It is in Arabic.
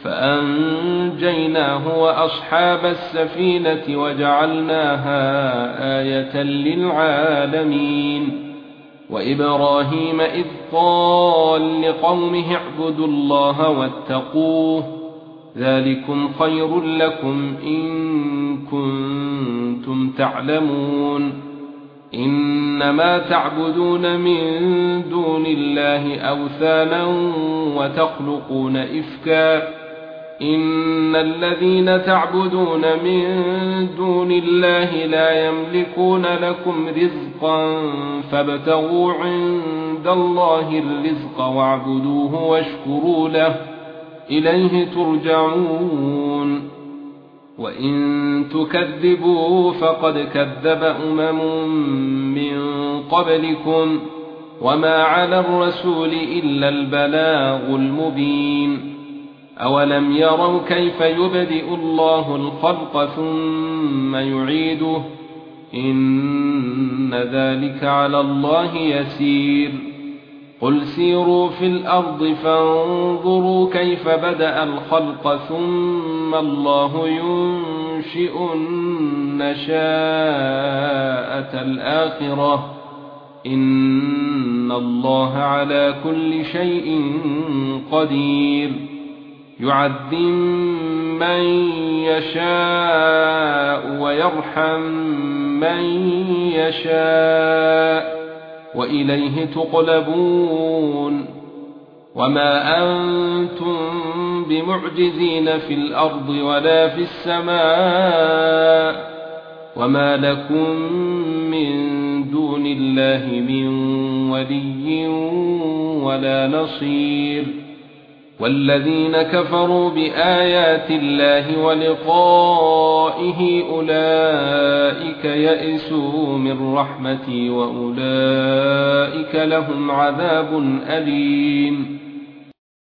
فأنجيناه وأصحاب السفينة وجعلناها آية للعالمين. وإبراهيم إذ قال لقومه اعبدوا الله واتقوه ذلكم خير لكم إن كنتم تعلمون. إنما تعبدون من دون الله أوثانا وتخلقون إفكا إن الذين تعبدون من دون الله لا يملكون لكم رزقا فابتغوا عند الله الرزق واعبدوه واشكروا له إليه ترجعون. وإن تكذبوا فقد كذب من قبلكم وما على الرسول إلا البلاغ المبين. أولم يروا كيف يبدئ الله الخلق ثم يعيده إن ذلك على الله يسير. قل سيروا في الأرض فانظروا كيف بدأ الخلق ثم الله ينشئ النشاءة الآخرة إن الله على كل شيء قدير. يعذب من يشاء ويرحم من يشاء وإليه تقلبون. وما أنتم بمعجزين في الأرض ولا في السماء وما لكم من دون الله من ولي ولا نصير. والذين كفروا بآيات الله ولقائه أولئك يئسوا من رحمتي وأولئك لهم عذاب أليم.